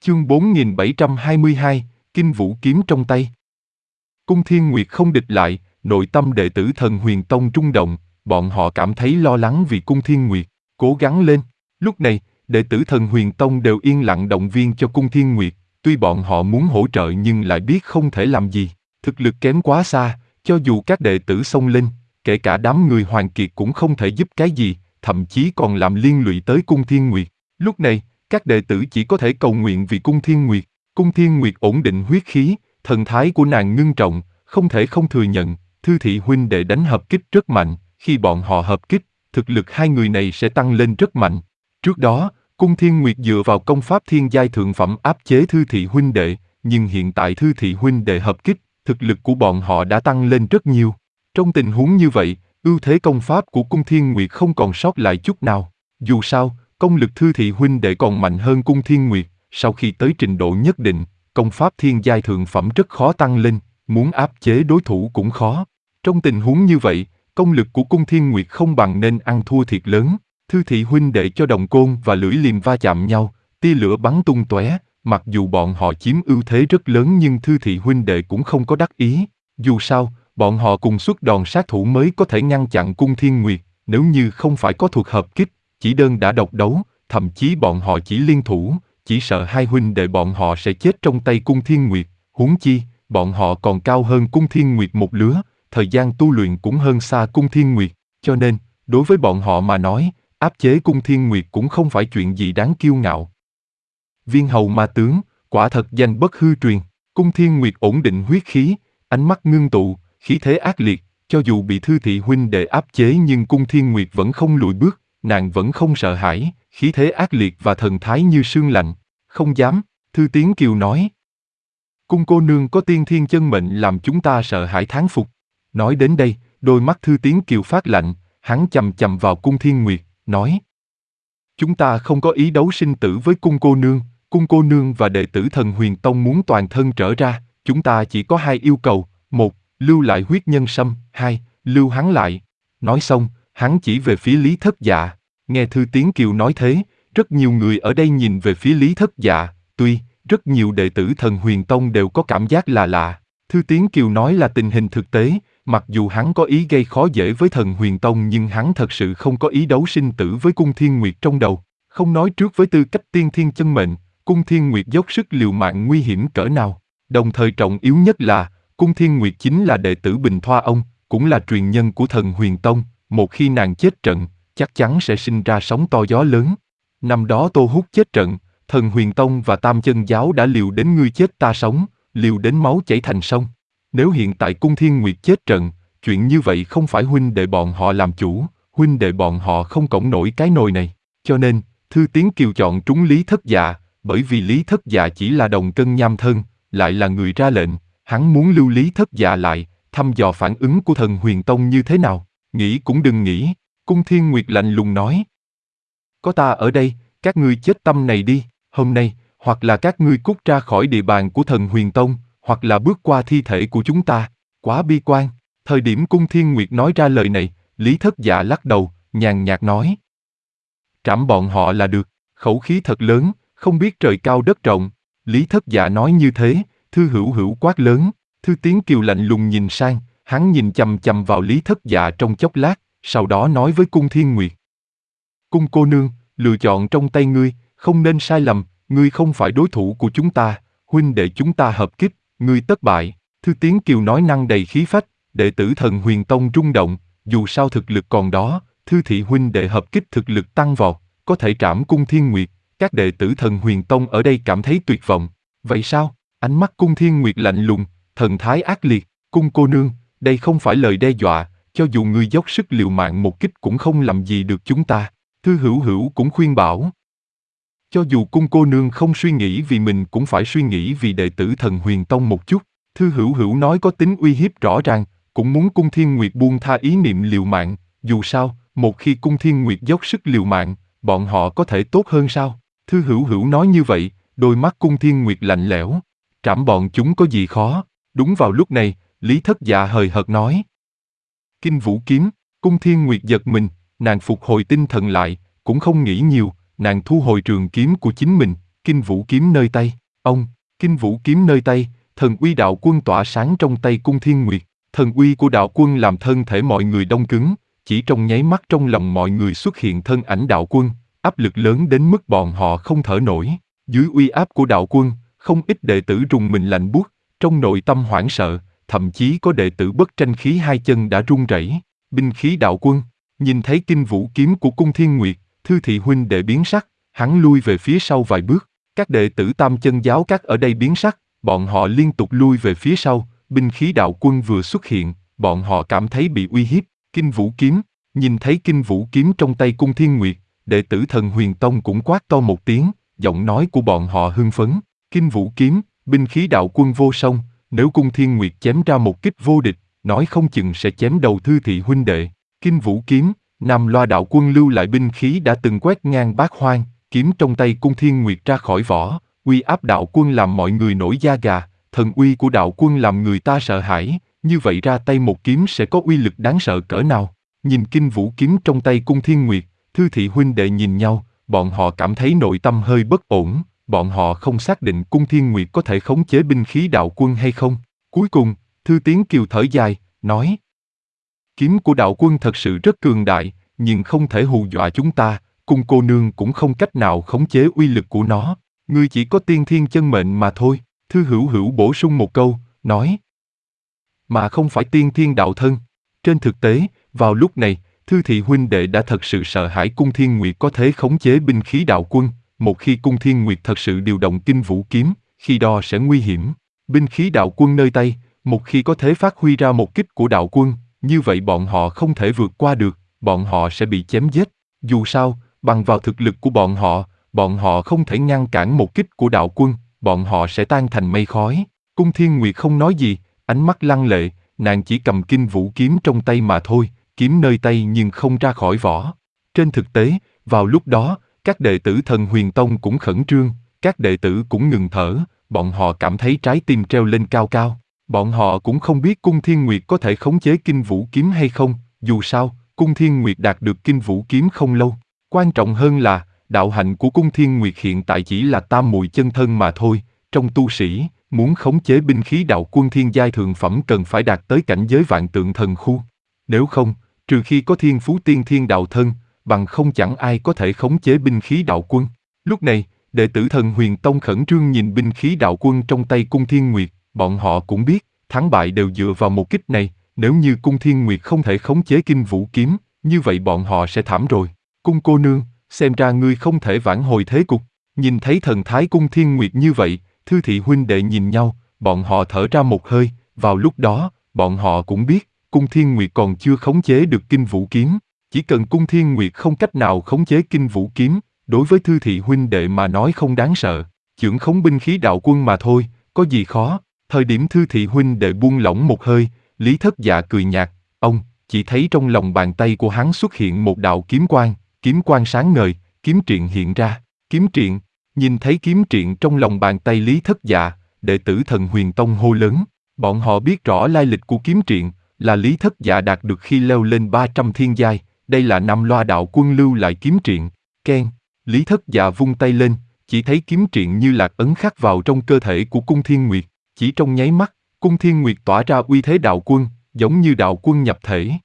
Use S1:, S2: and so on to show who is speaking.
S1: Chương 4722, Kinh Vũ Kiếm trong tay. Cung Thiên Nguyệt không địch lại, nội tâm đệ tử Thần Huyền Tông rung động, bọn họ cảm thấy lo lắng vì Cung Thiên Nguyệt, cố gắng lên. Lúc này, đệ tử Thần Huyền Tông đều yên lặng động viên cho Cung Thiên Nguyệt, tuy bọn họ muốn hỗ trợ nhưng lại biết không thể làm gì, thực lực kém quá xa, cho dù các đệ tử xông lên, kể cả đám người Hoàng Kiệt cũng không thể giúp cái gì, thậm chí còn làm liên lụy tới Cung Thiên Nguyệt. Lúc này, các đệ tử chỉ có thể cầu nguyện vì Cung Thiên Nguyệt. Cung Thiên Nguyệt ổn định huyết khí, thần thái của nàng ngưng trọng, không thể không thừa nhận, Thư Thị huynh đệ đánh hợp kích rất mạnh, khi bọn họ hợp kích, thực lực hai người này sẽ tăng lên rất mạnh. Trước đó, Cung Thiên Nguyệt dựa vào công pháp thiên giai thượng phẩm áp chế Thư Thị huynh đệ, nhưng hiện tại Thư Thị huynh đệ hợp kích, thực lực của bọn họ đã tăng lên rất nhiều. Trong tình huống như vậy, ưu thế công pháp của Cung Thiên Nguyệt không còn sót lại chút nào. Dù sao, công lực Thư Thị huynh đệ còn mạnh hơn Cung Thiên Nguyệt, sau khi tới trình độ nhất định, công pháp thiên giai thượng phẩm rất khó tăng lên, muốn áp chế đối thủ cũng khó. Trong tình huống như vậy, công lực của Cung Thiên Nguyệt không bằng nên ăn thua thiệt lớn. Thư Thị huynh đệ cho đồng côn và lưỡi liềm va chạm nhau, tia lửa bắn tung tóe. Mặc dù bọn họ chiếm ưu thế rất lớn nhưng Thư Thị huynh đệ cũng không có đắc ý. Dù sao, bọn họ cùng xuất đòn sát thủ mới có thể ngăn chặn Cung Thiên Nguyệt. Nếu như không phải có thuật hợp kích, chỉ đơn đã độc đấu, thậm chí bọn họ chỉ liên thủ, chỉ sợ hai huynh đệ bọn họ sẽ chết trong tay Cung Thiên Nguyệt. Huống chi, bọn họ còn cao hơn Cung Thiên Nguyệt một lứa, thời gian tu luyện cũng hơn xa Cung Thiên Nguyệt, cho nên, đối với bọn họ mà nói, áp chế Cung Thiên Nguyệt cũng không phải chuyện gì đáng kiêu ngạo. Viên hầu ma tướng, quả thật danh bất hư truyền. Cung Thiên Nguyệt ổn định huyết khí, ánh mắt ngưng tụ, khí thế ác liệt, cho dù bị Thư Thị huynh đệ áp chế nhưng Cung Thiên Nguyệt vẫn không lùi bước, nàng vẫn không sợ hãi, khí thế ác liệt và thần thái như sương lạnh. Không dám, Thư Tiến Kiều nói. Cung cô nương có tiên thiên chân mệnh làm chúng ta sợ hãi thán phục. Nói đến đây, đôi mắt Thư Tiến Kiều phát lạnh, hắn chầm chầm vào Cung Thiên Nguyệt, nói. Chúng ta không có ý đấu sinh tử với Cung cô nương và đệ tử Thần Huyền Tông muốn toàn thân trở ra, chúng ta chỉ có hai yêu cầu, một, lưu lại huyết nhân sâm, hai, lưu hắn lại. Nói xong, hắn chỉ về phía Lý Thất Dạ. Nghe Thư Tiến Kiều nói thế, rất nhiều người ở đây nhìn về phía Lý Thất Dạ, tuy rất nhiều đệ tử Thần Huyền Tông đều có cảm giác là lạ. Thư Tiến Kiều nói là tình hình thực tế, mặc dù hắn có ý gây khó dễ với Thần Huyền Tông nhưng hắn thật sự không có ý đấu sinh tử với Cung Thiên Nguyệt trong đầu. Không nói trước với tư cách tiên thiên chân mệnh, Cung Thiên Nguyệt dốc sức liều mạng nguy hiểm cỡ nào. Đồng thời trọng yếu nhất là, Cung Thiên Nguyệt chính là đệ tử Bình Thoa Ông, cũng là truyền nhân của Thần Huyền Tông. Một khi nàng chết trận, chắc chắn sẽ sinh ra sóng to gió lớn. Năm đó Tô Húc chết trận, Thần Huyền Tông và Tam Chân Giáo đã liều đến ngươi chết ta sống, liều đến máu chảy thành sông. Nếu hiện tại Cung Thiên Nguyệt chết trận, chuyện như vậy không phải huynh đệ bọn họ làm chủ, huynh đệ bọn họ không cõng nổi cái nồi này. Cho nên, Thư Tiến Kiều chọn trúng Lý Thất Dạ, bởi vì Lý Thất Dạ chỉ là đồng cân nham thân, lại là người ra lệnh, hắn muốn lưu Lý Thất Dạ lại, thăm dò phản ứng của Thần Huyền Tông như thế nào. Nghĩ cũng đừng nghĩ, Cung Thiên Nguyệt lạnh lùng nói. Có ta ở đây, các ngươi chết tâm này đi, hôm nay, hoặc là các ngươi cút ra khỏi địa bàn của Thần Huyền Tông, hoặc là bước qua thi thể của chúng ta. Quá bi quan. Thời điểm Cung Thiên Nguyệt nói ra lời này, Lý Thất Dạ lắc đầu, nhàn nhạt nói. Trảm bọn họ là được, khẩu khí thật lớn, không biết trời cao đất rộng. Lý Thất Dạ nói như thế, Thư Hữu Hữu quát lớn. Thư Tiến Kiều lạnh lùng nhìn sang, hắn nhìn chằm chằm vào Lý Thất Dạ trong chốc lát, sau đó nói với Cung Thiên Nguyệt. Cung cô nương, lựa chọn trong tay ngươi, không nên sai lầm, ngươi không phải đối thủ của chúng ta, huynh đệ chúng ta hợp kích, ngươi tất bại. Thư Tiến Kiều nói năng đầy khí phách, đệ tử Thần Huyền Tông rung động, dù sao thực lực còn đó, Thư Thị huynh đệ hợp kích thực lực tăng vọt, có thể trảm Cung Thiên Nguyệt, các đệ tử Thần Huyền Tông ở đây cảm thấy tuyệt vọng. Vậy sao? Ánh mắt Cung Thiên Nguyệt lạnh lùng, thần thái ác liệt. Cung cô nương, đây không phải lời đe dọa, cho dù ngươi dốc sức liều mạng một kích cũng không làm gì được chúng ta. Thư Hữu Hữu cũng khuyên bảo. Cho dù Cung cô nương không suy nghĩ vì mình cũng phải suy nghĩ vì đệ tử Thần Huyền Tông một chút. Thư Hữu Hữu nói có tính uy hiếp rõ ràng, cũng muốn Cung Thiên Nguyệt buông tha ý niệm liều mạng. Dù sao, một khi Cung Thiên Nguyệt dốc sức liều mạng, bọn họ có thể tốt hơn sao? Thư Hữu Hữu nói như vậy, đôi mắt Cung Thiên Nguyệt lạnh lẽo. Trảm bọn chúng có gì khó? Đúng vào lúc này, Lý Thất Dạ hời hợt nói. Kinh Vũ Kiếm. Cung Thiên Nguyệt giật mình, nàng phục hồi tinh thần lại, cũng không nghĩ nhiều, nàng thu hồi trường kiếm của chính mình, Kinh Vũ Kiếm nơi tay. Ông, Kinh Vũ Kiếm nơi tay, thần uy đạo quân tỏa sáng trong tay Cung Thiên Nguyệt. Thần uy của đạo quân làm thân thể mọi người đông cứng, chỉ trong nháy mắt trong lòng mọi người xuất hiện thân ảnh đạo quân, áp lực lớn đến mức bọn họ không thở nổi. Dưới uy áp của đạo quân, không ít đệ tử rùng mình lạnh buốt, trong nội tâm hoảng sợ, thậm chí có đệ tử bất tranh khí hai chân đã run rẩy. Binh khí đạo quân, nhìn thấy Kinh Vũ Kiếm của Cung Thiên Nguyệt, Thư thị huynh đệ biến sắc, hắn lui về phía sau vài bước. Các đệ tử Tam Chân Giáo các ở đây biến sắc, bọn họ liên tục lui về phía sau. Binh khí đạo quân vừa xuất hiện, bọn họ cảm thấy bị uy hiếp. Kinh Vũ Kiếm, nhìn thấy Kinh Vũ Kiếm trong tay Cung Thiên Nguyệt, đệ tử Thần Huyền Tông cũng quát to một tiếng, giọng nói của bọn họ hưng phấn. Kinh Vũ Kiếm, binh khí đạo quân vô song, nếu Cung Thiên Nguyệt chém ra một kích vô địch, nói không chừng sẽ chém đầu Thư thị huynh đệ. Kinh Vũ Kiếm, Nam Loa đạo quân lưu lại binh khí đã từng quét ngang bát hoang, kiếm trong tay Cung Thiên Nguyệt ra khỏi vỏ, uy áp đạo quân làm mọi người nổi da gà. Thần uy của đạo quân làm người ta sợ hãi, như vậy ra tay một kiếm sẽ có uy lực đáng sợ cỡ nào. Nhìn Kinh Vũ Kiếm trong tay Cung Thiên Nguyệt, Thư thị huynh đệ nhìn nhau, bọn họ cảm thấy nội tâm hơi bất ổn, bọn họ không xác định Cung Thiên Nguyệt có thể khống chế binh khí đạo quân hay không. Cuối cùng, Thư Tiến Kiều thở dài, nói: Kiếm của đạo quân thật sự rất cường đại, nhưng không thể hù dọa chúng ta, Cung cô nương cũng không cách nào khống chế uy lực của nó, ngươi chỉ có tiên thiên chân mệnh mà thôi. Thư Hữu Hữu bổ sung một câu, nói: mà không phải tiên thiên đạo thân. Trên thực tế, vào lúc này, Thư thị huynh đệ đã thật sự sợ hãi Cung Thiên Nguyệt có thể khống chế binh khí đạo quân. Một khi Cung Thiên Nguyệt thật sự điều động Kinh Vũ Kiếm, khi đó sẽ nguy hiểm. Binh khí đạo quân nơi tay, một khi có thể phát huy ra một kích của đạo quân, như vậy bọn họ không thể vượt qua được, bọn họ sẽ bị chém giết. Dù sao, bằng vào thực lực của bọn họ không thể ngăn cản một kích của đạo quân, bọn họ sẽ tan thành mây khói. Cung Thiên Nguyệt không nói gì, ánh mắt lăng lệ, nàng chỉ cầm Kinh Vũ Kiếm trong tay mà thôi, kiếm nơi tay nhưng không ra khỏi vỏ. Trên thực tế, vào lúc đó, các đệ tử Thần Huyền Tông cũng khẩn trương, các đệ tử cũng ngừng thở, bọn họ cảm thấy trái tim treo lên cao cao. Bọn họ cũng không biết Cung Thiên Nguyệt có thể khống chế Kinh Vũ Kiếm hay không, dù sao, Cung Thiên Nguyệt đạt được Kinh Vũ Kiếm không lâu. Quan trọng hơn là, đạo hạnh của Cung Thiên Nguyệt hiện tại chỉ là tam muội chân thân mà thôi. Trong tu sĩ, muốn khống chế binh khí đạo quân thiên giai thượng phẩm cần phải đạt tới cảnh giới vạn tượng thần khu. Nếu không, trừ khi có thiên phú tiên thiên đạo thân, bằng không chẳng ai có thể khống chế binh khí đạo quân. Lúc này, đệ tử Thần Huyền Tông khẩn trương nhìn binh khí đạo quân trong tay Cung Thiên Nguyệt, bọn họ cũng biết, thắng bại đều dựa vào một kích này, nếu như Cung Thiên Nguyệt không thể khống chế Kinh Vũ Kiếm, như vậy bọn họ sẽ thảm rồi. Cung cô nương, xem ra ngươi không thể vãn hồi thế cục. Nhìn thấy thần thái Cung Thiên Nguyệt như vậy, Thư thị huynh đệ nhìn nhau, bọn họ thở ra một hơi, vào lúc đó, bọn họ cũng biết, Cung Thiên Nguyệt còn chưa khống chế được Kinh Vũ Kiếm. Chỉ cần Cung Thiên Nguyệt không cách nào khống chế Kinh Vũ Kiếm, đối với Thư thị huynh đệ mà nói không đáng sợ, chưởng khống binh khí đạo quân mà thôi, có gì khó. Thời điểm Thư thị huynh đệ buông lỏng một hơi, Lý Thất Dạ cười nhạt, ông, chỉ thấy trong lòng bàn tay của hắn xuất hiện một đạo kiếm quang sáng ngời, kiếm triện hiện ra, kiếm triện. Nhìn thấy kiếm triện trong lòng bàn tay Lý Thất Dạ, đệ tử Thần Huyền Tông hô lớn, bọn họ biết rõ lai lịch của kiếm triện, là Lý Thất Dạ đạt được khi leo lên 300 thiên giai, đây là Nam Loa đạo quân lưu lại kiếm triện. Keng, Lý Thất Dạ vung tay lên, chỉ thấy kiếm triện như lạc ấn khắc vào trong cơ thể của Cung Thiên Nguyệt, chỉ trong nháy mắt, Cung Thiên Nguyệt tỏa ra uy thế đạo quân, giống như đạo quân nhập thể.